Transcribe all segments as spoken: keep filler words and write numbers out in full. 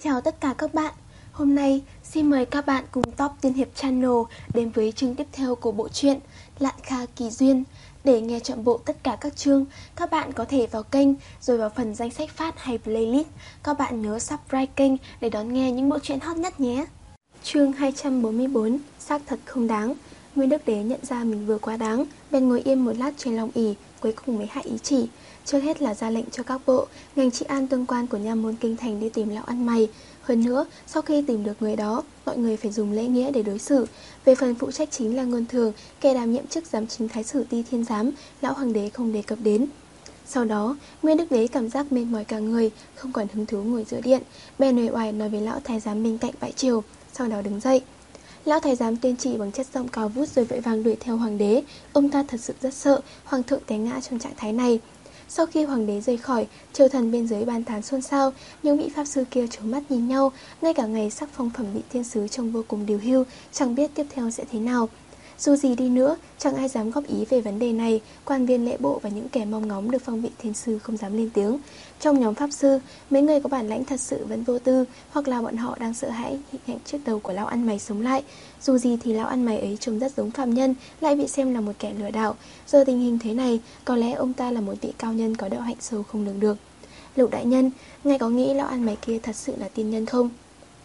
Chào tất cả các bạn. Hôm nay xin mời các bạn cùng Top Tiên Hiệp Channel đến với chương tiếp theo của bộ truyện Lạn Kha Kỳ Duyên. Để nghe trọn bộ tất cả các chương, các bạn có thể vào kênh rồi vào phần danh sách phát hay playlist. Các bạn nhớ subscribe kênh để đón nghe những bộ truyện hot nhất nhé. Chương hai trăm bốn mươi bốn, xác thật không đáng. Nguyên Đức Đế nhận ra mình vừa quá đáng, bèn ngồi yên một lát trên long ỷ, cuối cùng mới hạ ý chỉ. Trước hết là ra lệnh cho các bộ, ngành trị an tương quan của nha môn kinh thành đi tìm lão ăn mày. Hơn nữa, sau khi tìm được người đó, mọi người phải dùng lễ nghĩa để đối xử. Về phần phụ trách chính là Ngôn Thường, kẻ đảm nhiệm chức giám chính thái sử Ti Thiên Giám, lão hoàng đế không đề cập đến. Sau đó, Nguyên Đức Đế cảm giác mệt mỏi cả người, không còn hứng thú ngồi giữa điện, bèn uể oải nói với lão thái giám bên cạnh bãi triều, sau đó đứng dậy. Lão thái giám tuyên chỉ bằng chất giọng cao vút rồi vội vàng đuổi theo hoàng đế. Ông ta thật sự rất sợ hoàng thượng té ngã trong trạng thái này. Sau khi hoàng đế rời khỏi, triều thần bên dưới bàn tán xôn xao, những vị pháp sư kia trố mắt nhìn nhau, ngay cả ngày sắc phong phẩm vị thiên sứ trông vô cùng điều hưu, chẳng biết tiếp theo sẽ thế nào. Dù gì đi nữa, chẳng ai dám góp ý về vấn đề này, quan viên lễ bộ và những kẻ mong ngóng được phong vị thiên sư không dám lên tiếng. Trong nhóm pháp sư, mấy người có bản lãnh thật sự vẫn vô tư, hoặc là bọn họ đang sợ hãi hình ảnh trước đầu của lão ăn mày sống lại. Dù gì thì lão ăn mày ấy trông rất giống phạm nhân, lại bị xem là một kẻ lừa đảo. Giờ tình hình thế này, có lẽ ông ta là một vị cao nhân có đạo hạnh sâu không lường được. Lục đại nhân, ngài có nghĩ lão ăn mày kia thật sự là tiên nhân không?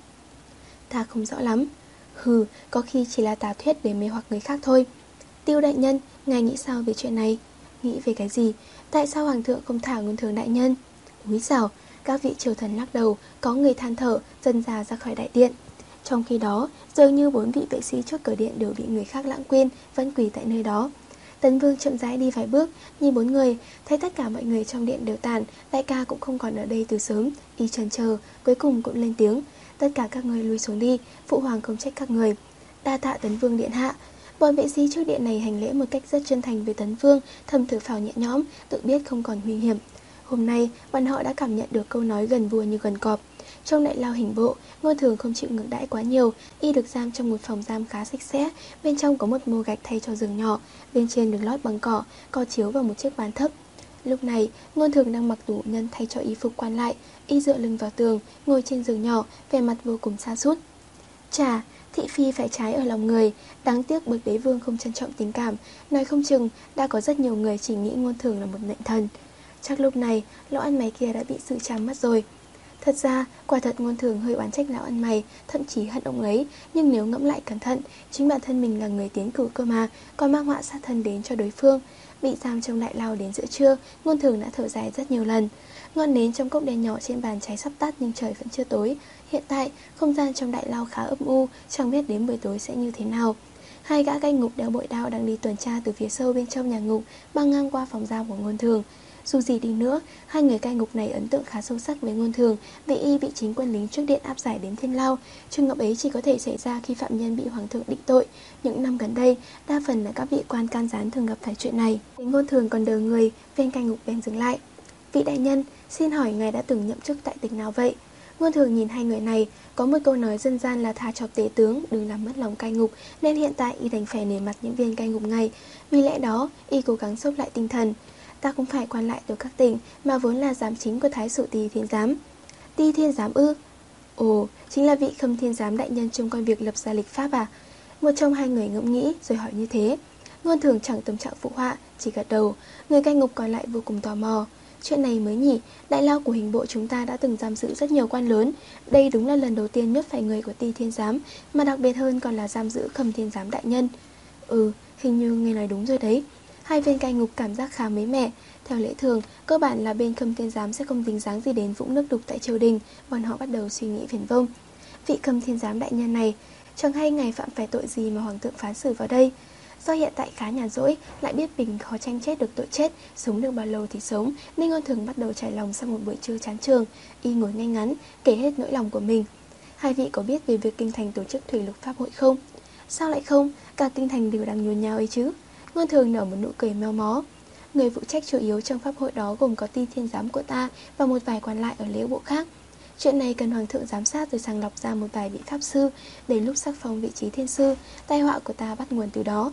Ta không rõ lắm. Hừ, có khi chỉ là tà thuyết để mê hoặc người khác thôi. Tiêu đại nhân, ngài nghĩ sao về chuyện này? Nghĩ về cái gì? Tại sao hoàng thượng không thả Ngôn Thường đại nhân? Úi dào, các vị triều thần lắc đầu, có người than thở, dần dà ra khỏi đại điện. Trong khi đó, dường như bốn vị vệ sĩ trước cửa điện đều bị người khác lãng quên, vẫn quỳ tại nơi đó. Tấn Vương chậm rãi đi vài bước, nhìn bốn người, thấy tất cả mọi người trong điện đều tàn, đại ca cũng không còn ở đây từ sớm, y chần chờ, cuối cùng cũng lên tiếng. Tất cả các người lui xuống đi, phụ hoàng không trách các người. Đa tạ Tấn Vương điện hạ. Bọn vệ sĩ trước điện này hành lễ một cách rất chân thành với Tấn Vương, thầm thở phào nhẹ nhõm, tự biết không còn nguy hiểm. Hôm nay, bọn họ đã cảm nhận được câu nói gần vua như gần cọp. Trong đại lao hình bộ, Ngôn Thường không chịu ngược đãi quá nhiều, y được giam trong một phòng giam khá sạch sẽ, bên trong có một mô gạch thay cho giường nhỏ, bên trên được lót bằng cỏ, có chiếu vào một chiếc bàn thấp. Lúc này, Ngôn Thường đang mặc tủ nhân thay cho y phục quan lại, y dựa lưng vào tường, ngồi trên giường nhỏ, vẻ mặt vô cùng sa sút. Chà, thị phi phải trái ở lòng người, đáng tiếc bậc đế vương không trân trọng tình cảm, nói không chừng đã có rất nhiều người chỉ nghĩ Ngôn Thường là một nện thần. Chắc lúc này, lão ăn mày kia đã bị sự trám mất rồi. Thật ra, quả thật Ngôn Thường hơi oán trách lão ăn mày, thậm chí hận ông ấy, nhưng nếu ngẫm lại cẩn thận, chính bản thân mình là người tiến cử cơ mà, còn mang họa sát thân đến cho đối phương. Bị giam trong đại lao đến giữa trưa, Ngôn Thường đã thở dài rất nhiều lần. Ngọn nến trong cốc đèn nhỏ trên bàn cháy sắp tắt nhưng trời vẫn chưa tối. Hiện tại, không gian trong đại lao khá âm u, chẳng biết đến buổi tối sẽ như thế nào. Hai gã cai ngục đeo bội đao đang đi tuần tra từ phía sâu bên trong nhà ngục, băng ngang qua phòng giam của Ngôn Thường. Dù gì đi nữa, hai người cai ngục này ấn tượng khá sâu sắc với Ngôn Thường, vì y bị chính quân lính trước điện áp giải đến thiên lao. Trường hợp ấy chỉ có thể xảy ra khi phạm nhân bị hoàng thượng định tội. Những năm gần đây, đa phần là các vị quan can gián thường gặp phải chuyện này. Đến Ngôn Thường còn đờ người, viên cai ngục bèn dừng lại. Vị đại nhân, xin hỏi ngài đã từng nhậm chức tại tỉnh nào vậy? Ngôn Thường nhìn hai người này, có một câu nói dân gian là tha cho tế tướng, đừng làm mất lòng cai ngục, nên hiện tại y đành phải nể mặt những viên cai ngục này. Vì lẽ đó, y cố gắng xốc lại tinh thần. Ta cũng phải quan lại từ các tỉnh, mà vốn là giám chính của thái sử Ti Thiên Giám. Ti Thiên Giám ư? Ồ, chính là vị Khâm Thiên Giám đại nhân trong công việc lập ra lịch pháp à? Một trong hai người ngẫm nghĩ rồi hỏi như thế. Ngôn Thường chẳng tâm trạng phụ họa, chỉ gật đầu. Người cai ngục còn lại vô cùng tò mò. Chuyện này mới nhỉ, đại lao của hình bộ chúng ta đã từng giam giữ rất nhiều quan lớn. Đây đúng là lần đầu tiên nhốt phải người của Ti Thiên Giám, mà đặc biệt hơn còn là giam giữ Khâm Thiên Giám đại nhân. Ừ, hình như nghe nói đúng rồi đấy. Hai viên cai ngục cảm giác khá mới mẻ. Theo lễ thường, cơ bản là bên Khâm Thiên Giám sẽ không dính dáng gì đến vũng nước đục tại triều đình. Bọn họ bắt đầu suy nghĩ viển vông. Vị Khâm Thiên Giám đại nhân này, chẳng hay ngài phạm phải tội gì mà hoàng thượng phán xử vào đây? Do hiện tại khá nhàn rỗi, lại biết mình khó tranh chết được tội chết, sống được bao lâu thì sống, nên Ngôn Thường bắt đầu trải lòng sau một buổi trưa chán trường. Y ngồi ngay ngắn, kể hết nỗi lòng của mình. Hai vị có biết về việc kinh thành tổ chức thủy lục pháp hội không? Sao lại không? Cả kinh thành đều đang nhốn nháo ấy chứ. Ngôn Thường nở một nụ cười méo mó. Người phụ trách chủ yếu trong pháp hội đó gồm có Ti Thiên Giám của ta và một vài quan lại ở lễ bộ khác. Chuyện này cần hoàng thượng giám sát rồi sàng lọc ra một vài vị pháp sư, đến lúc sắc phong vị trí thiên sư, tai họa của ta bắt nguồn từ đó.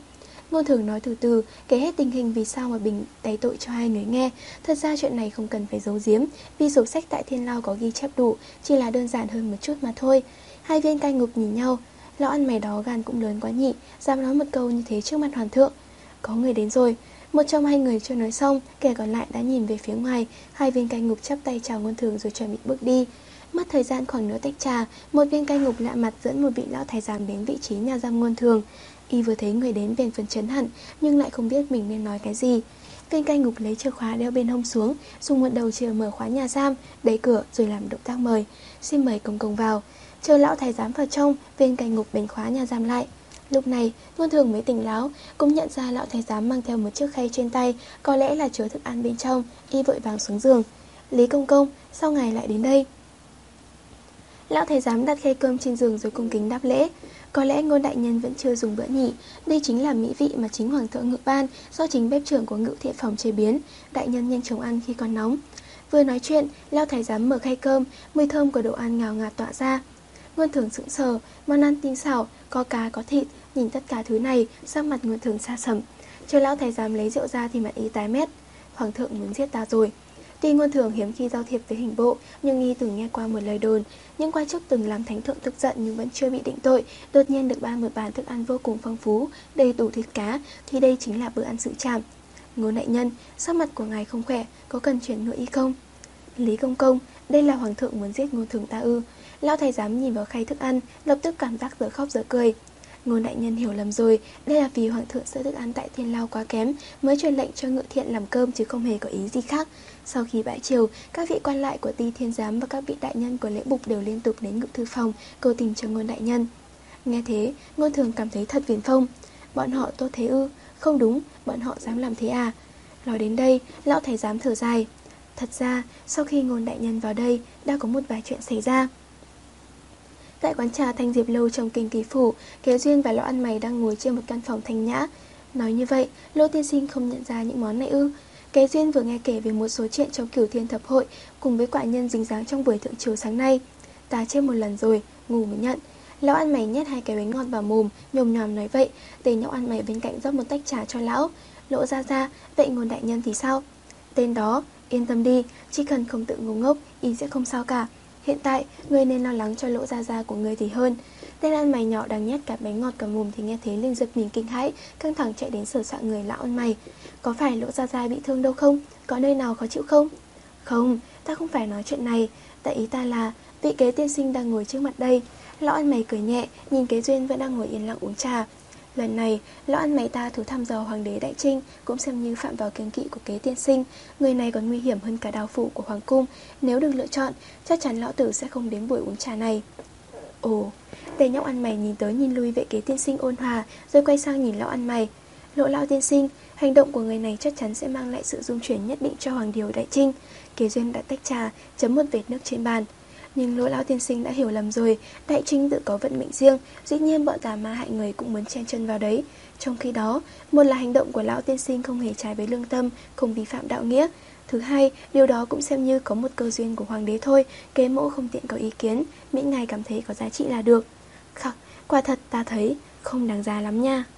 Ngôn Thường nói từ từ, kể hết tình hình vì sao mà Bình đày tội cho hai người nghe. Thật ra chuyện này không cần phải giấu giếm, vì sổ sách tại Thiên Lao có ghi chép đủ, chỉ là đơn giản hơn một chút mà thôi. Hai viên cai ngục nhìn nhau. Lão ăn mày đó gan cũng lớn quá nhỉ, dám nói một câu như thế trước mặt hoàng thượng. Có người đến rồi. Một trong hai người chưa nói xong, kẻ còn lại đã nhìn về phía ngoài. Hai viên cai ngục chắp tay chào Ngôn Thường rồi chuẩn bị bước đi. Mất thời gian khoảng nửa tách trà, một viên cai ngục lạ mặt dẫn một vị lão thái giám đến vị trí nhà giam Ngôn Thường. Y vừa thấy người đến bèn phấn chấn hẳn, nhưng lại không biết mình nên nói cái gì. Viên cai ngục lấy chìa khóa đeo bên hông xuống, dùng một đầu chìa mở khóa nhà giam, đẩy cửa rồi làm động tác mời. Xin mời công công vào. Chờ lão thái giám vào trong, viên cai ngục bèn khóa nhà giam lại. Lúc này, Ngôn Thường mới tỉnh láo, cũng nhận ra lão thái giám mang theo một chiếc khay trên tay, có lẽ là chứa thức ăn bên trong. Y vội vàng xuống giường. Lý công công, sao ngài lại đến đây? Lão thái giám đặt khay cơm trên giường rồi cung kính đáp lễ. Có lẽ Ngôn đại nhân vẫn chưa dùng bữa nhỉ. Đây chính là mỹ vị mà chính hoàng thượng Ngự ban do chính bếp trưởng của Ngự thiện phòng chế biến. Đại nhân nhanh chóng ăn khi còn nóng. Vừa nói chuyện, lão thái giám mở khay cơm, mùi thơm của đồ ăn ngào ngạt tỏa ra. Ngôn Thường sững sờ, món ăn tinh xảo, có cá có thịt. Nhìn tất cả thứ này, sắc mặt Ngôn Thường xa sầm. Chờ lão thái giám lấy rượu ra thì mặt y tái mét. Hoàng thượng muốn giết ta rồi. Tuy Ngôn Thường hiếm khi giao thiệp với hình bộ, nhưng y từng nghe qua một lời đồn, những quan chức từng làm thánh thượng tức giận nhưng vẫn chưa bị định tội, đột nhiên được ban một bàn thức ăn vô cùng phong phú, đầy đủ thịt cá, thì đây chính là bữa ăn sự trảm. Ngôn đại nhân, sắc mặt của ngài không khỏe, có cần chuyển nội y không? Lý công công, đây là hoàng thượng muốn giết Ngôn Thường ta ư? Lão thái giám nhìn vào khay thức ăn, lập tức cảm giác giờ khóc giờ cười. Ngôn đại nhân hiểu lầm rồi, đây là vì hoàng thượng sợ thức ăn tại Thiên Lao quá kém mới truyền lệnh cho Ngự thiện làm cơm chứ không hề có ý gì khác. Sau khi bãi triều, các vị quan lại của Ty Thiên giám và các vị đại nhân của lễ bục đều liên tục đến Ngự thư phòng cầu tình cho Ngôn đại nhân. Nghe thế, Ngôn Thường cảm thấy thật viển phong. Bọn họ tốt thế ư? Không đúng, bọn họ dám làm thế à? Nói đến đây, lão thái giám thở dài. Thật ra, sau khi Ngôn đại nhân vào đây, đã có một vài chuyện xảy ra. Tại quán trà Thanh Diệp Lâu trong Kinh Kỳ Phủ, Kế Duyên và lão ăn mày đang ngồi trên một căn phòng thanh nhã. Nói như vậy, Lô tiên sinh không nhận ra những món này ư? Kế Duyên vừa nghe kể về một số chuyện trong Cửu Thiên Thập Hội cùng với quả nhân dính dáng trong buổi thượng triều sáng nay. Ta chết một lần rồi, ngủ mới nhận. Lão ăn mày nhét hai cái bánh ngọt vào mồm, nhồm nhòm nói vậy. Tề nhóc ăn mày bên cạnh rót một tách trà cho lão. Lộ ra ra, vậy Ngôn đại nhân thì sao? Tên đó, yên tâm đi, chỉ cần không tự ngu ngốc, y sẽ không sao cả. Hiện tại, ngươi nên lo lắng cho Lỗ Gia Gia của ngươi thì hơn. Tên ăn mày nhỏ đang nhét cả bánh ngọt cả mồm thì nghe thấy liền giật mình kinh hãi, căng thẳng chạy đến sờ soạng người lão ăn mày. Có phải Lỗ Gia Gia bị thương đâu không? Có nơi nào khó chịu không? Không, ta không phải nói chuyện này. Tại ý ta là, vị Kế tiên sinh đang ngồi trước mặt đây. Lão ăn mày cười nhẹ, nhìn Kế Duyên vẫn đang ngồi yên lặng uống trà. Lần này, lão ăn mày ta thử thăm dò hoàng đế Đại Trinh, cũng xem như phạm vào kiêng kỵ của Kế tiên sinh. Người này còn nguy hiểm hơn cả đào phủ của hoàng cung. Nếu được lựa chọn, chắc chắn lão tử sẽ không đến buổi uống trà này. Ồ, Tề nhóc ăn mày nhìn tới nhìn lui vệ Kế tiên sinh ôn hòa, rồi quay sang nhìn lão ăn mày. Lộ lão tiên sinh, hành động của người này chắc chắn sẽ mang lại sự rung chuyển nhất định cho hoàng điều Đại Trinh. Kế Duyên đã tách trà, chấm một vệt nước trên bàn. Nhưng Lỗ lão tiên sinh đã hiểu lầm rồi, Đại Trinh tự có vận mệnh riêng, dĩ nhiên bọn tà ma hại người cũng muốn chen chân vào đấy. Trong khi đó, một là hành động của lão tiên sinh không hề trái với lương tâm, không vi phạm đạo nghĩa. Thứ hai, điều đó cũng xem như có một cơ duyên của hoàng đế thôi, Kế mẫu không tiện có ý kiến, miễn ngài cảm thấy có giá trị là được. Khắc, quả thật ta thấy không đáng giá lắm nha.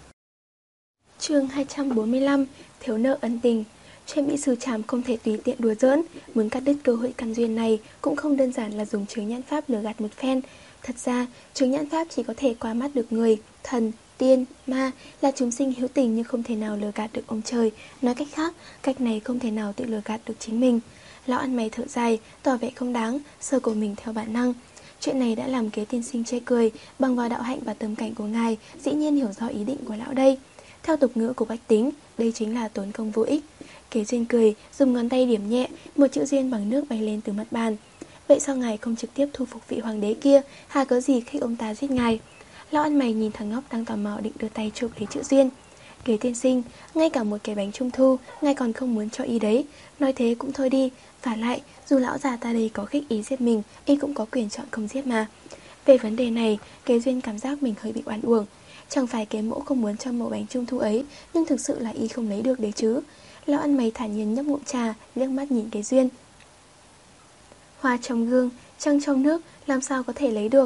Chương hai trăm bốn mươi lăm, thiếu nợ ân tình. Chuyện bị xử trảm không thể tùy tiện đùa giỡn, muốn cắt đứt cơ hội căn duyên này cũng không đơn giản là dùng chướng nhãn pháp lừa gạt một phen. Thật ra, chướng nhãn pháp chỉ có thể qua mắt được người, thần, tiên, ma, là chúng sinh hữu tình nhưng không thể nào lừa gạt được ông trời. Nói cách khác, cách này không thể nào tự lừa gạt được chính mình. Lão ăn mày thở dài, tỏ vẻ không đáng, sờ cổ mình theo bản năng. Chuyện này đã làm Kế tiên sinh chê cười, bằng vào đạo hạnh và tâm cảnh của ngài, dĩ nhiên hiểu rõ ý định của lão đây. Theo tục ngữ của bách tính, đây chính là tốn công vô ích. Kế Duyên cười, dùng ngón tay điểm nhẹ, một chữ duyên bằng nước bay lên từ mặt bàn. Vậy sao ngài không trực tiếp thu phục vị hoàng đế kia, hà có gì khi ông ta giết ngài? Lão ăn mày nhìn thằng ngốc đang tò mò định đưa tay chụp lấy chữ duyên. Kế tiên sinh, ngay cả một cái bánh trung thu, ngài còn không muốn cho y đấy. Nói thế cũng thôi đi, vả lại, dù lão già ta đây có khích ý giết mình, y cũng có quyền chọn không giết mà. Về vấn đề này, Kế Duyên cảm giác mình hơi bị oan uổng. Chẳng phải Kế mẫu không muốn cho mẫu bánh trung thu ấy, nhưng thực sự là y không lấy được đấy chứ. Lão ăn mày thản nhiên nhấp ngụm trà, liếc mắt nhìn Kế Duyên. Hoa trong gương, trăng trong nước, làm sao có thể lấy được?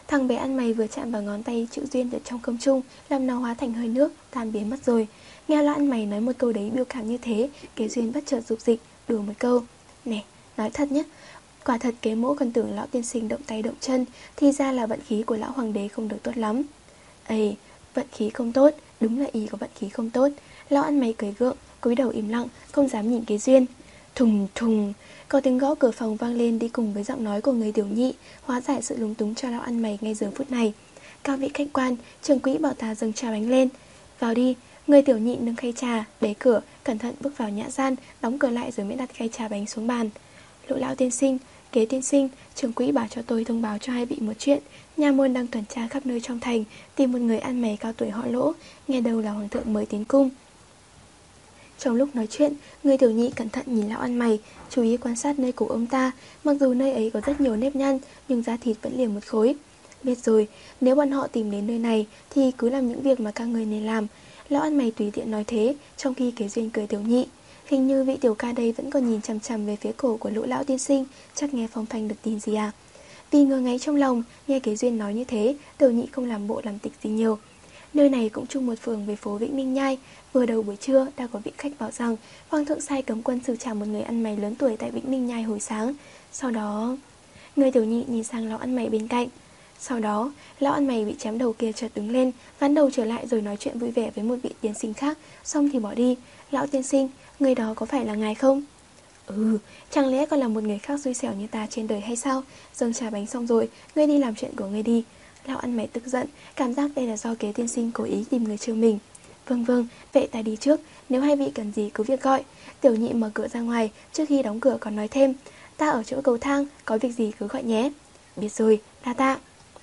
Thằng bé ăn mày vừa chạm vào ngón tay chữ duyên ở trong không trung, làm nó hóa thành hơi nước, tan biến mất rồi. Nghe lão ăn mày nói một câu đấy biểu cảm như thế, Kế Duyên bất chợt dục dịch đùa một câu: "Nè, nói thật nhé, quả thật Kế mỗ còn tưởng lão tiên sinh động tay động chân, thì ra là vận khí của lão hoàng đế không được tốt lắm." "Ây, vận khí không tốt, đúng là y có vận khí không tốt." Lão ăn mày cười gượng, cúi đầu im lặng, không dám nhìn Kế Duyên. Thùng thùng, có tiếng gõ cửa phòng vang lên đi cùng với giọng nói của người tiểu nhị, hóa giải sự lúng túng cho lão ăn mày ngay giờ phút này. "Các vị khách quan, trưởng quỹ bảo ta dâng trà bánh lên." "Vào đi." Người tiểu nhị nâng khay trà, đẩy cửa, cẩn thận bước vào nhã gian, đóng cửa lại rồi mới đặt khay trà bánh xuống bàn. "Lộ lão tiên sinh, Kế tiên sinh, trưởng quỹ bảo cho tôi thông báo cho hai vị một chuyện. Nha môn đang tuần tra khắp nơi trong thành, tìm một người ăn mày cao tuổi họ Lỗ, nghe đầu là hoàng thượng mới tiến cung." Trong lúc nói chuyện, người tiểu nhị cẩn thận nhìn lão ăn mày, chú ý quan sát nơi cổ ông ta. Mặc dù nơi ấy có rất nhiều nếp nhăn, nhưng da thịt vẫn liền một khối. "Biết rồi, nếu bọn họ tìm đến nơi này thì cứ làm những việc mà các người nên làm." Lão ăn mày tùy tiện nói thế, trong khi Kế Duyên cười tiểu nhị. Hình như vị tiểu ca đây vẫn còn nhìn chằm chằm về phía cổ của Lỗ lão tiên sinh, chắc nghe phong phanh được tin gì à. Vì ngờ ngáy trong lòng, nghe Kế Duyên nói như thế, tiểu nhị không làm bộ làm tịch gì nhiều. Nơi này cũng chung một phường với phố Vĩnh Ninh Nhai. Vừa đầu buổi trưa đã có vị khách bảo rằng hoàng thượng sai cấm quân xử trả một người ăn mày lớn tuổi tại Vĩnh Ninh Nhai hồi sáng. Sau đó... Người tiểu nhị nhìn sang lão ăn mày bên cạnh. Sau đó, lão ăn mày bị chém đầu kia chợt đứng lên, ván đầu trở lại rồi nói chuyện vui vẻ với một vị tiên sinh khác, xong thì bỏ đi. "Lão tiên sinh, người đó có phải là ngài không?" "Ừ, chẳng lẽ còn là một người khác xui xẻo như ta trên đời hay sao? Dâng trà bánh xong rồi, ngươi đi làm chuyện của ngươi đi." Lão ăn mày tức giận, cảm giác đây là do Kế tiên sinh cố ý tìm người trêu mình. "Vâng vâng, vậy ta đi trước, nếu hai vị cần gì cứ việc gọi." Tiểu nhị mở cửa ra ngoài, trước khi đóng cửa còn nói thêm: "Ta ở chỗ cầu thang, có việc gì cứ gọi nhé." "Biết rồi, đa tạ."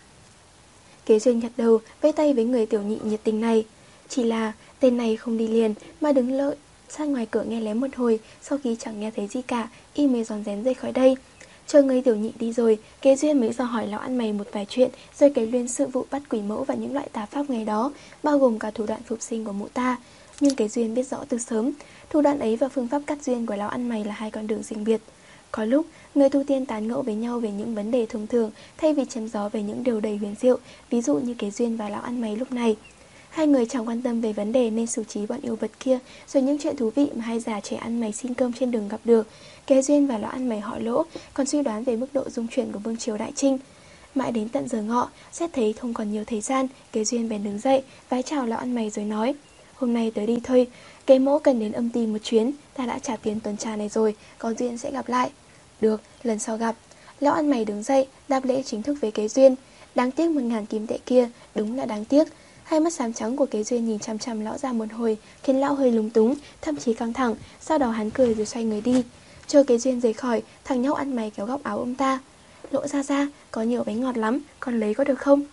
Kế Duyên gật đầu, vẫy tay với người tiểu nhị nhiệt tình này. Chỉ là tên này không đi liền mà đứng lợi sát ngoài cửa nghe lén một hồi, sau khi chẳng nghe thấy gì cả, y mới rón rén rời khỏi đây. Chờ người tiểu nhị đi rồi, Kế Duyên mới dò hỏi lão ăn mày một vài chuyện, rồi kể luyên sự vụ bắt quỷ mẫu và những loại tà pháp ngày đó, bao gồm cả thủ đoạn phục sinh của mụ ta. Nhưng Kế Duyên biết rõ từ sớm, thủ đoạn ấy và phương pháp cắt duyên của lão ăn mày là hai con đường riêng biệt. Có lúc, người tu tiên tán ngẫu với nhau về những vấn đề thông thường, thay vì chém gió về những điều đầy huyền diệu, ví dụ như Kế Duyên và lão ăn mày lúc này. Hai người chẳng quan tâm về vấn đề nên xử trí bọn yêu vật kia, rồi những chuyện thú vị mà hai già trẻ ăn mày xin cơm trên đường gặp được. Kế Duyên và lão ăn mày họ Lỗ còn suy đoán về mức độ dung chuyển của vương triều Đại Trinh. Mãi đến tận giờ ngọ, xét thấy không còn nhiều thời gian, Kế Duyên bèn đứng dậy, vái chào lão ăn mày rồi nói: "Hôm nay tới đi thôi, Kế mỗ cần đến âm ty một chuyến, ta đã trả tiền tuần trà này rồi, có duyên sẽ gặp lại." "Được, lần sau gặp." Lão ăn mày đứng dậy, đáp lễ chính thức với Kế Duyên. Đáng tiếc một ngàn kim tệ kia, đúng là đáng tiếc. Hai mắt xám trắng của Kế Duyên nhìn chăm chăm lão ra một hồi, khiến lão hơi lúng túng, thậm chí căng thẳng. Sau đó hắn cười rồi xoay người đi. Chờ Kế Duyên rời khỏi, thằng nhóc ăn mày kéo góc áo ông ta: "Lộ ra ra, có nhiều bánh ngọt lắm, con lấy có được không?"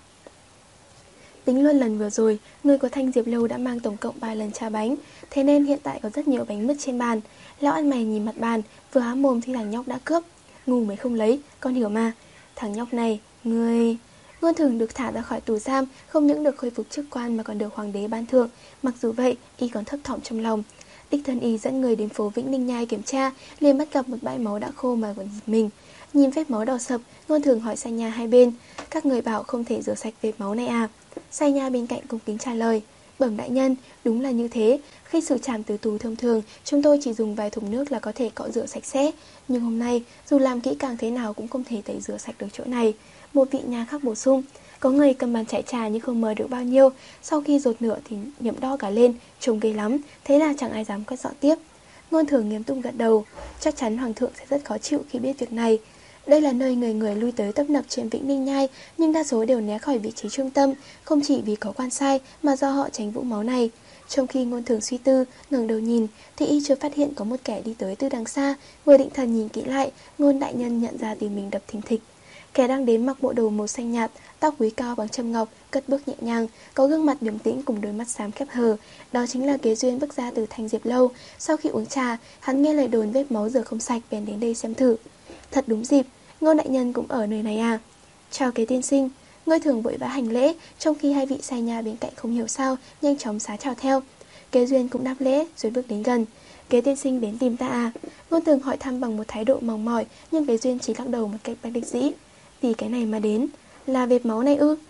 Tính luôn lần vừa rồi, người của Thanh Diệp Lâu đã mang tổng cộng ba lần trà bánh, thế nên hiện tại có rất nhiều bánh mứt trên bàn. Lão ăn mày nhìn mặt bàn, vừa há mồm thì thằng nhóc đã cướp. "Ngu mới không lấy, con hiểu mà." "Thằng nhóc này, ngươi..." Ngôn Thường được thả ra khỏi tù giam, không những được khôi phục chức quan mà còn được hoàng đế ban thưởng. Mặc dù vậy, y còn thấp thỏm trong lòng. Đích thân y dẫn người đến phố Vĩnh Ninh Nhai kiểm tra, liền bắt gặp một bãi máu đã khô mà còn giật mình. Nhìn vết máu đỏ sậm, Ngôn Thường hỏi Sai Nha hai bên: "Các người bảo không thể rửa sạch vết máu này à?" Sai Nha bên cạnh cung kính trả lời: "Bẩm đại nhân, đúng là như thế. Khi xử trảm từ tù thông thường, chúng tôi chỉ dùng vài thùng nước là có thể cọ rửa sạch sẽ. Nhưng hôm nay, dù làm kỹ càng thế nào cũng không thể tẩy rửa sạch được chỗ này." Một vị nhà khác bổ sung: "Có người cầm bàn chải trà nhưng không mờ được bao nhiêu, sau khi dột nửa thì nhậm đo cả lên, trông ghê lắm, thế là chẳng ai dám quét dọn tiếp." Ngôn Thường nghiêm túc gật đầu. Chắc chắn hoàng thượng sẽ rất khó chịu khi biết việc này. Đây là nơi người người lui tới tấp nập trên Vĩnh Ninh Nhai, nhưng đa số đều né khỏi vị trí trung tâm, không chỉ vì có quan sai mà do họ tránh vũng máu này. Trong khi Ngôn Thường suy tư, ngẩng đầu nhìn thì y chưa phát hiện có một kẻ đi tới từ đằng xa. Vừa định thần nhìn kỹ lại, Ngôn đại nhân nhận ra tim mình đập thình thịch. Kẻ đang đến mặc bộ đồ màu xanh nhạt, tóc búi cao bằng châm ngọc, cất bước nhẹ nhàng, có gương mặt điềm tĩnh cùng đôi mắt xám khép hờ. Đó chính là Kế Duyên bước ra từ Thanh Diệp Lâu. Sau khi uống trà, hắn nghe lời đồn vết máu rửa không sạch bèn đến đây xem thử. Thật đúng dịp, Ngôn đại nhân cũng ở nơi này à? "Chào Kế tiên sinh." Ngôn Thường vội vã hành lễ, trong khi hai vị Sai Nha bên cạnh không hiểu sao nhanh chóng xá chào theo. Kế Duyên cũng đáp lễ rồi bước đến gần. "Kế tiên sinh đến tìm ta à?" Ngôn Thường hỏi thăm bằng một thái độ mong mỏi, nhưng Kế Duyên chỉ lắc đầu một cách bất đắc dĩ. "Vì cái này mà đến." Là vệt máu này ư?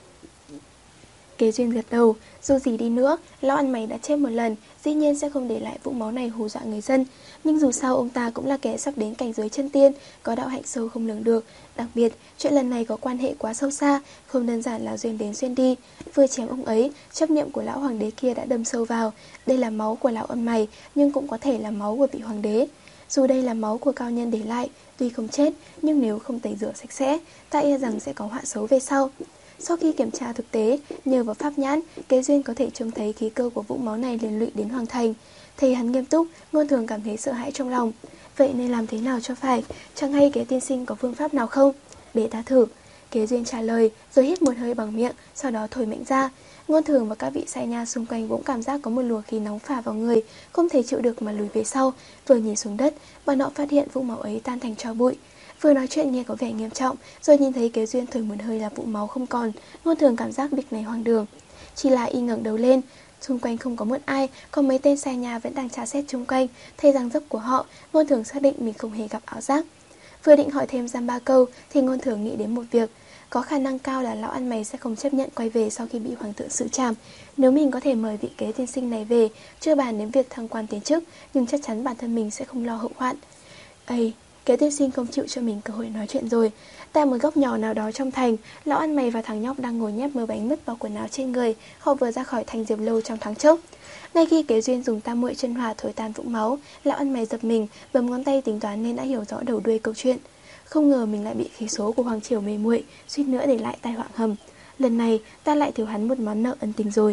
Kế Duyên gật đầu. Dù gì đi nữa, lão ăn mày đã chết một lần, dĩ nhiên sẽ không để lại vũng máu này hù dọa người dân. Nhưng dù sao ông ta cũng là kẻ sắp đến cảnh giới chân tiên, có đạo hạnh sâu không lường được. Đặc biệt, chuyện lần này có quan hệ quá sâu xa, không đơn giản là duyên đến duyên đi. Vừa chém ông ấy, chấp niệm của lão hoàng đế kia đã đâm sâu vào. Đây là máu của lão ăn mày, nhưng cũng có thể là máu của vị hoàng đế. Dù đây là máu của cao nhân để lại, tuy không chết, nhưng nếu không tẩy rửa sạch sẽ, ta e rằng sẽ có họa xấu về sau. Sau khi kiểm tra thực tế, nhờ vào pháp nhãn, Kế Duyên có thể trông thấy khí cơ của vũng máu này liên lụy đến hoàng thành. Thấy hắn nghiêm túc, Ngôn Thường cảm thấy sợ hãi trong lòng. Vậy nên làm thế nào cho phải? Chẳng hay Kế tiên sinh có phương pháp nào không? Để ta thử. Kế Duyên trả lời, rồi hít một hơi bằng miệng, sau đó thổi mạnh ra. Ngôn Thường và các vị sai nha xung quanh cũng cảm giác có một luồng khí nóng phả vào người, không thể chịu được mà lùi về sau. Vừa nhìn xuống đất, bọn họ phát hiện vũng máu ấy tan thành tro bụi. Vừa nói chuyện nghe có vẻ nghiêm trọng, rồi nhìn thấy Kế Duyên thổi một hơi là vũng máu không còn. Ngôn Thường cảm giác việc này hoang đường. Chỉ là y ngẩng đầu lên, xung quanh không có một ai, còn mấy tên sai nhà vẫn đang tra xét xung quanh. Thấy dáng dấp của họ, Ngôn Thường xác định mình không hề gặp ảo giác. Vừa định hỏi thêm giam ba câu thì Ngôn Thường nghĩ đến một việc. Có khả năng cao là lão ăn mày sẽ không chấp nhận quay về sau khi bị hoàng thượng xử trảm. Nếu mình có thể mời vị Kế tiên sinh này về, chưa bàn đến việc thăng quan tiến chức, nhưng chắc chắn bản thân mình sẽ không lo hậu hoạn. Ây, Kế tiên sinh không chịu cho mình cơ hội nói chuyện rồi. Tại một góc nhỏ nào đó trong thành, lão ăn mày và thằng nhóc đang ngồi nhét mớ bánh mứt vào quần áo trên người. Họ vừa ra khỏi thành Diệp Lâu trong thoáng chốc. Ngay khi Kế Duyên dùng tam muội chân hỏa thổi tan vũng máu, lão ăn mày giật mình, bấm ngón tay tính toán nên đã hiểu rõ đầu đuôi câu chuyện. Không ngờ mình lại bị khí số của hoàng triều mê muội, suýt nữa để lại tai họa ngầm. Lần này ta lại thiếu hắn một món nợ ân tình rồi.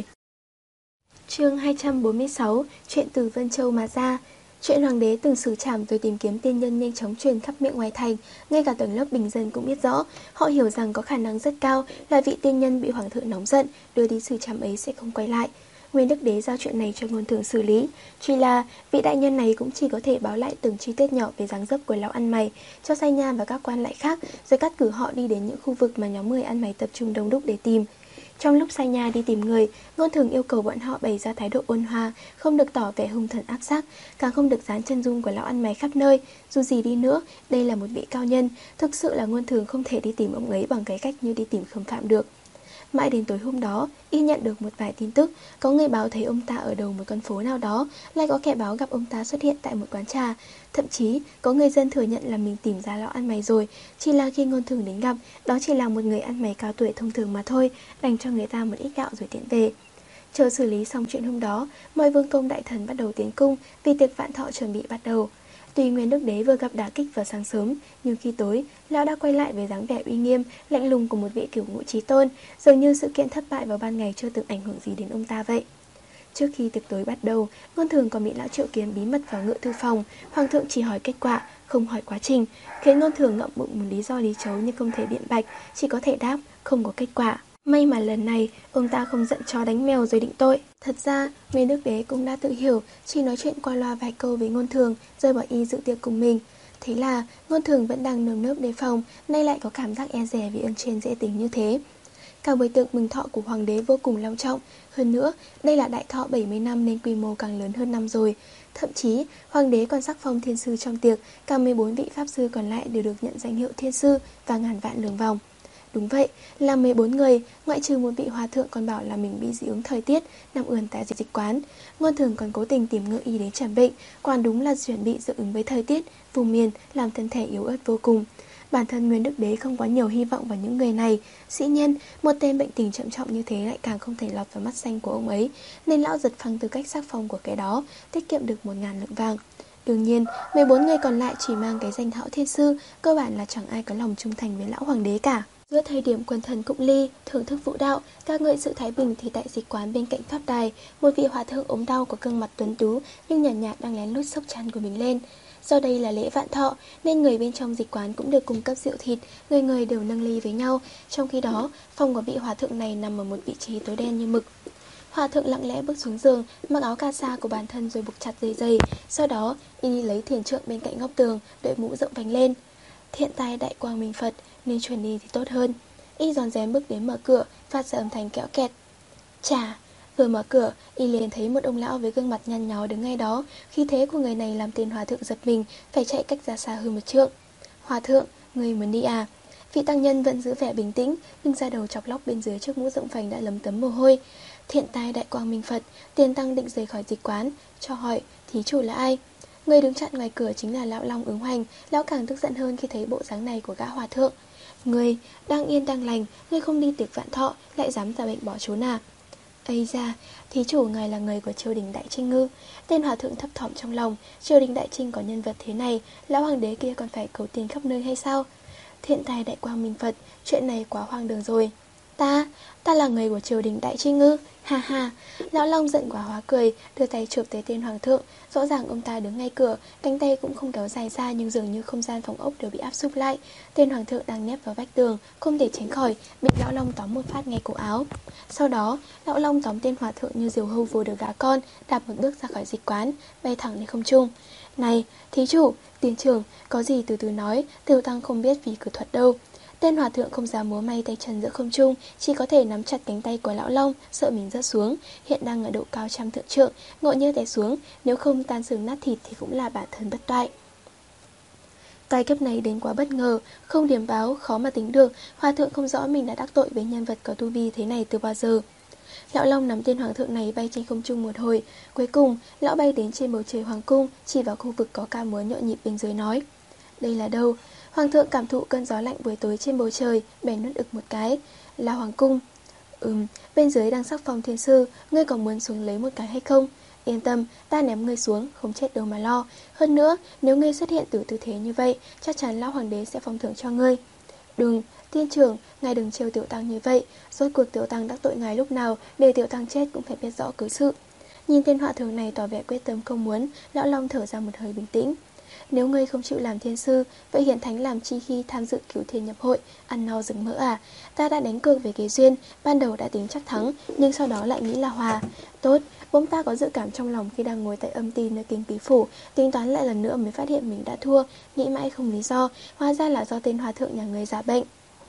Chương hai trăm bốn mươi sáu, chuyện từ Vân Châu mà ra. Chuyện hoàng đế từng xử trảm rồi tìm kiếm tiên nhân nhanh chóng truyền khắp miệng ngoài thành, ngay cả tầng lớp bình dân cũng biết rõ. Họ hiểu rằng có khả năng rất cao là vị tiên nhân bị hoàng thượng nóng giận đưa đi xử trảm ấy sẽ không quay lại. Nguyên Đức Đế giao chuyện này cho Ngôn Thường xử lý, chỉ là vị đại nhân này cũng chỉ có thể báo lại từng chi tiết nhỏ về dáng dấp của lão ăn mày cho sai nha và các quan lại khác, rồi cắt cử họ đi đến những khu vực mà nhóm người ăn mày tập trung đông đúc để tìm. Trong lúc sai nha đi tìm người, Ngôn Thường yêu cầu bọn họ bày ra thái độ ôn hòa, không được tỏ vẻ hung thần ác sát, càng không được dán chân dung của lão ăn mày khắp nơi. Dù gì đi nữa, đây là một vị cao nhân, thực sự là Ngôn Thường không thể đi tìm ông ấy bằng cái cách như đi tìm Khâm Phạm được. Mãi đến tối hôm đó, y nhận được một vài tin tức, có người báo thấy ông ta ở đầu một con phố nào đó, lại có kẻ báo gặp ông ta xuất hiện tại một quán trà. Thậm chí, có người dân thừa nhận là mình tìm ra lão ăn mày rồi, chỉ là khi Ngôn Thường đến gặp, đó chỉ là một người ăn mày cao tuổi thông thường mà thôi, đành cho người ta một ít gạo rồi tiện về. Chờ xử lý xong chuyện hôm đó, mọi vương công đại thần bắt đầu tiến cung vì tiệc vạn thọ chuẩn bị bắt đầu. Tuy Nguyên Đức Đế vừa gặp đả kích vào sáng sớm, nhưng khi tối, lão đã quay lại với dáng vẻ uy nghiêm, lạnh lùng của một vị cửu ngũ chí tôn, dường như sự kiện thất bại vào ban ngày chưa từng ảnh hưởng gì đến ông ta vậy. Trước khi tiệc tối bắt đầu, Ngôn Thường còn bị lão triệu kiến bí mật vào ngự thư phòng. Hoàng thượng chỉ hỏi kết quả, không hỏi quá trình, khiến Ngôn Thường ngậm bụng một lý do lý trấu nhưng không thể biện bạch, chỉ có thể đáp không có kết quả. May mà lần này ông ta không giận chó đánh mèo rồi định tội. Thật ra Nguyên Đức Đế cũng đã tự hiểu, chỉ nói chuyện qua loa vài câu với Ngôn Thường rồi bỏ y dự tiệc cùng mình. Thế là Ngôn Thường vẫn đang nơm nớp đề phòng, nay lại có cảm giác e dè vì ơn trên dễ tính như thế. Cả buổi tiệc mừng thọ của hoàng đế vô cùng long trọng. Hơn nữa, đây là đại thọ bảy mươi năm nên quy mô càng lớn hơn năm rồi. Thậm chí, hoàng đế còn sắc phong thiên sư trong tiệc, cả mười bốn vị pháp sư còn lại đều được nhận danh hiệu thiên sư và ngàn vạn lương vòng. Đúng vậy, là mười bốn người, ngoại trừ một vị hòa thượng còn bảo là mình bị dị ứng thời tiết, nằm ườn tại dịch dịch quán. Ngôn Thường còn cố tình tìm ngựa y đến trảm bệnh, quả đúng là chuẩn bị dị ứng với thời tiết, vùng miền, làm thân thể yếu ớt vô cùng. Bản thân Nguyên Đức Đế không quá nhiều hy vọng vào những người này. Dĩ nhiên, một tên bệnh tình trầm trọng như thế lại càng không thể lọt vào mắt xanh của ông ấy, nên lão giật phăng từ cách sắc phong của cái đó, tiết kiệm được một ngàn lượng vàng. Đương nhiên, mười bốn người còn lại chỉ mang cái danh hão thiên sư, cơ bản là chẳng ai có lòng trung thành với lão hoàng đế cả. Giữa thời điểm quần thần cụng ly, thưởng thức vũ đạo, ca ngợi sự thái bình thì tại dịch quán bên cạnh pháp đài, một vị hòa thượng ốm đau có gương mặt tuấn tú nhưng nhàn nhạt, nhạt đang lén lút xốc chăn của mình lên. Do đây là lễ vạn thọ nên người bên trong dịch quán cũng được cung cấp rượu thịt, người người đều nâng ly với nhau. Trong khi đó, phòng của vị hòa thượng này nằm ở một vị trí tối đen như mực. Hòa thượng lặng lẽ bước xuống giường, mặc áo ca sa của bản thân rồi buộc chặt dây dây. Sau đó, y đi lấy thiền trượng bên cạnh góc tường, đội mũ rộng vành lên. Thiện tai đại quang minh Phật, nên chuyển đi thì tốt hơn. Y giòn rén bước đến mở cửa, phát ra âm thanh kẽo kẹt. Chà, vừa mở cửa, y liền thấy một ông lão với gương mặt nhăn nhó đứng ngay đó. Khí thế của người này làm tên hòa thượng giật mình, phải chạy cách ra xa hơn một trượng. Hòa thượng, người muốn đi à? Vị tăng nhân vẫn giữ vẻ bình tĩnh, nhưng da đầu chọc lóc bên dưới chiếc mũ rộng vành đã lấm tấm mồ hôi. Thiện tai đại quang minh Phật, Tiền tăng định rời khỏi dịch quán, cho hỏi thí chủ là ai. Người đứng chặn ngoài cửa chính là lão Long ứng hoành. Lão càng tức giận hơn khi thấy bộ dáng này của gã hòa thượng. Người đang yên đang lành, ngươi không đi tiệc vạn thọ, lại dám ra bệnh bỏ trốn à? Ây da, thí chủ ngài là người của triều đình Đại Trinh ngư. Tên hòa thượng thấp thỏm trong lòng, triều đình Đại Trinh có nhân vật thế này, lão hoàng đế kia còn phải cầu tiền khắp nơi hay sao? Thiện tài đại quang minh Phật, chuyện này quá hoang đường rồi. Ta, ta là người của triều đình Đại Trinh ngư. Ha ha, lão Long giận quá hóa cười, đưa tay chụp tới tên hoàng thượng. Rõ ràng ông ta đứng ngay cửa, cánh tay cũng không kéo dài ra, nhưng dường như không gian phòng ốc đều bị áp xúc lại. Tên hoàng thượng đang nép vào vách tường, không thể tránh khỏi, bị lão Long tóm một phát ngay cổ áo. Sau đó, lão Long tóm tên hòa thượng như diều hâu vồ được gà con, đạp một bước ra khỏi dịch quán, bay thẳng lên không trung. Này, thí chủ, tiền trưởng, có gì từ từ nói, Tiểu tăng không biết vì cử thuật đâu. Tên hòa thượng không dám múa may tay chân giữa không trung, chỉ có thể nắm chặt cánh tay của lão Long, sợ mình rớt xuống. Hiện đang ở độ cao trăm thượng trượng, ngộ như té xuống, nếu không tan xương nát thịt thì cũng là bản thân bất toại. Tai kiếp này đến quá bất ngờ, không điểm báo, khó mà tính được. Hòa thượng không rõ mình đã đắc tội với nhân vật có tu vi thế này từ bao giờ. Lão Long nắm tên hoàng thượng này bay trên không trung một hồi. Cuối cùng, lão bay đến trên bầu trời hoàng cung, chỉ vào khu vực có ca múa nhộn nhịp bên dưới nói: đây là đâu? Hoàng thượng cảm thụ cơn gió lạnh buổi tối trên bầu trời, bèn nuốt ực một cái. Là hoàng cung. Ừm, bên dưới đang sắc phong thiên sư, ngươi có muốn xuống lấy một cái hay không? Yên tâm, ta ném ngươi xuống, không chết đâu mà lo. Hơn nữa, nếu ngươi xuất hiện từ tư thế như vậy, chắc chắn lão hoàng đế sẽ phong thưởng cho ngươi. Đừng, tiên trưởng, ngài đừng trêu tiểu tăng như vậy. Rốt cuộc tiểu tăng đắc tội ngài lúc nào, để tiểu tăng chết cũng phải biết rõ cớ sự. Nhìn tên họa thường này tỏ vẻ quyết tâm không muốn, lão Long thở ra một hơi bình tĩnh. Nếu ngươi không chịu làm thiên sư, vậy hiển thánh làm chi khi tham dự cửu thiên nhập hội, ăn no rừng mỡ à? Ta đã đánh cược về kế duyên, ban đầu đã tính chắc thắng, nhưng sau đó lại nghĩ là hòa. Tốt, bỗng ta có dự cảm trong lòng khi đang ngồi tại âm ti nơi kinh quý phủ, tính toán lại lần nữa mới phát hiện mình đã thua, nghĩ mãi không lý do, hóa ra là do tên hòa thượng nhà người giả bệnh.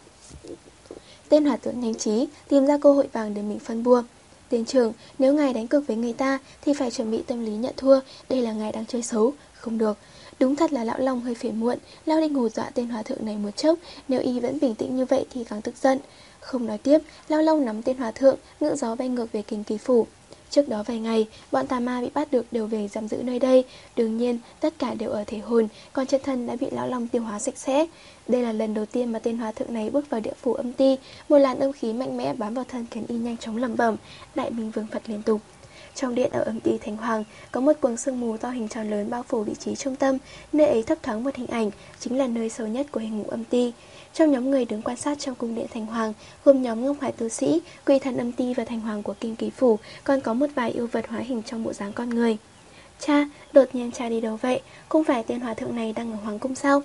Tên hòa thượng nhanh trí, tìm ra cơ hội vàng để mình phân bua. Tiền trưởng, nếu ngài đánh cược với người ta thì phải chuẩn bị tâm lý nhận thua, đây là ngài đang chơi xấu, không được. Đúng thật là lão Long hơi phiền muộn, lao định hù dọa tên hòa thượng này một chốc, nếu y vẫn bình tĩnh như vậy thì càng tức giận. Không nói tiếp, lão Long nắm tên hòa thượng, ngự gió bay ngược về kinh kỳ phủ. Trước đó vài ngày, bọn tà ma bị bắt được đều về giam giữ nơi đây. Đương nhiên, tất cả đều ở thể hồn, còn chân thân đã bị lão Long tiêu hóa sạch sẽ. Đây là lần đầu tiên mà tên hòa thượng này bước vào địa phủ âm ti, một làn âm khí mạnh mẽ bám vào thân khiến y nhanh chóng lẩm bẩm, đại minh vương Phật liên tục. Trong điện ở âm ti Thành Hoàng, có một quầng sương mù to hình tròn lớn bao phủ vị trí trung tâm, nơi ấy thấp thoáng một hình ảnh, chính là nơi sâu nhất của hình ngũ âm ti. Trong nhóm người đứng quan sát trong cung điện Thành Hoàng, gồm nhóm Ngông Hải tu sĩ, quỷ thần âm ti và Thành Hoàng của kinh ký phủ, còn có một vài yêu vật hóa hình trong bộ dáng con người. Cha, đột nhiên cha đi đâu vậy? Không phải tên hòa thượng này đang ở hoàng cung sao?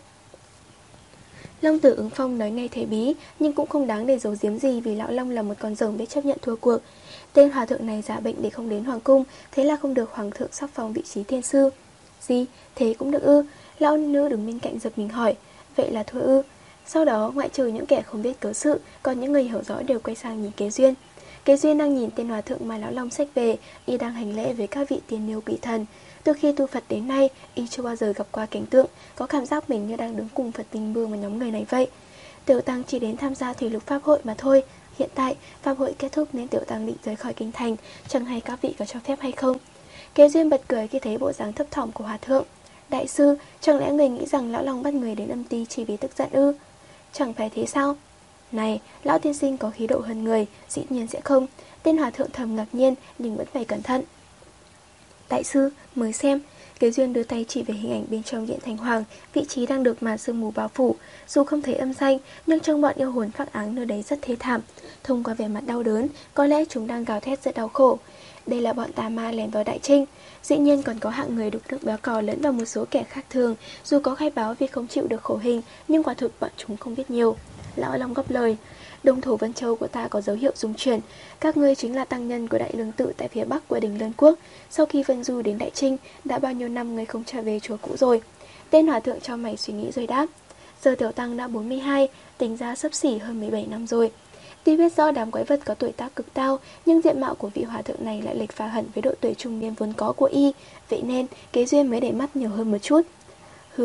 Long Tử Ứng Phong nói ngay thế bí, nhưng cũng không đáng để giấu giếm gì vì lão Long là một con rồng biết chấp nhận thua cuộc. Tên hòa thượng này giả bệnh để không đến hoàng cung, thế là không được hoàng thượng sắp phong vị trí thiên sư. Gì? Thế cũng được ư? Lão nữ đứng bên cạnh giật mình hỏi. Vậy là thua ư? Sau đó, ngoại trừ những kẻ không biết cớ sự, còn những người hiểu rõ đều quay sang nhìn Kế Duyên. Kế Duyên đang nhìn tên hòa thượng mà lão Long xách về, y đang hành lễ với các vị tiên niêu quỷ thần. Từ khi tu Phật đến nay, y chưa bao giờ gặp qua cảnh tượng, có cảm giác mình như đang đứng cùng Phật Tinh Bương và nhóm người này vậy. Tiểu tăng chỉ đến tham gia thủy lục pháp hội mà thôi. Hiện tại, pháp hội kết thúc nên tiểu tăng định rời khỏi kinh thành, chẳng hay các vị có cho phép hay không. Kế Duyên bật cười khi thấy bộ dáng thấp thỏm của hòa thượng. Đại sư, chẳng lẽ người nghĩ rằng lão Long bắt người đến âm ti chỉ vì tức giận ư? Chẳng phải thế sao? Này, lão tiên sinh có khí độ hơn người, dĩ nhiên sẽ không. Tên hòa thượng thầm ngạc nhiên nhưng vẫn phải cẩn thận. Đại sư, mời xem. Kế Duyên đưa tay chỉ về hình ảnh bên trong điện Thành Hoàng, vị trí đang được màn sương mù bao phủ. Dù không thấy âm thanh, nhưng trong bọn yêu hồn phác áng nơi đấy rất thê thảm. Thông qua vẻ mặt đau đớn, có lẽ chúng đang gào thét rất đau khổ. Đây là bọn tà ma lẻn vào Đại Trinh. Dĩ nhiên còn có hạng người đục nước béo cò lẫn vào một số kẻ khác thường. Dù có khai báo vì không chịu được khổ hình, nhưng quả thực bọn chúng không biết nhiều. Lão Long góp lời. Đông thổ Vân Châu của ta có dấu hiệu dung chuyển. Các ngươi chính là tăng nhân của Đại Lương Tự tại phía bắc của đỉnh Lân Quốc. Sau khi Vân Du đến Đại Trinh, đã bao nhiêu năm ngươi không trở về chùa cũ rồi? Tên hòa thượng cho mày suy nghĩ rồi đáp. Giờ tiểu tăng đã bốn mươi hai, tính ra xấp xỉ hơn mười bảy năm rồi. Tuy biết do đám quái vật có tuổi tác cực cao, nhưng diện mạo của vị hòa thượng này lại lệch pha hẳn với độ tuổi trung niên vốn có của y. Vậy nên, Kế Duyên mới để mắt nhiều hơn một chút. Hừm,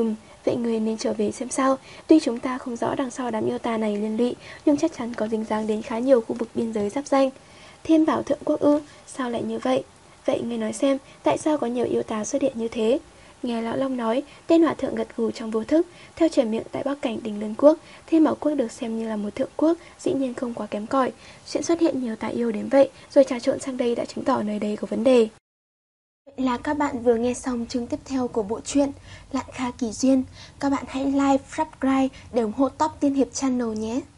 vậy người nên trở về xem sao. Tuy chúng ta không rõ đằng sau đám yêu tà này liên lụy, nhưng chắc chắn có dính dáng đến khá nhiều khu vực biên giới giáp ranh. Thiên Bảo Thượng Quốc ư? Sao lại như vậy? Vậy người nói xem, tại sao có nhiều yêu tà xuất hiện như thế? Nghe Lão Long nói, tên hòa thượng gật gù trong vô thức. Theo truyền miệng tại Bắc Cảnh Đình Lân Quốc, Thiên Bảo Quốc được xem như là một thượng quốc, dĩ nhiên không quá kém cỏi. Chuyện xuất hiện nhiều tà yêu đến vậy, rồi trà trộn sang đây đã chứng tỏ nơi đây có vấn đề. Vậy là các bạn vừa nghe xong chương tiếp theo của bộ truyện Lạn Kha Kỳ Duyên. Các bạn hãy like, subscribe để ủng hộ Top Tiên Hiệp Channel nhé.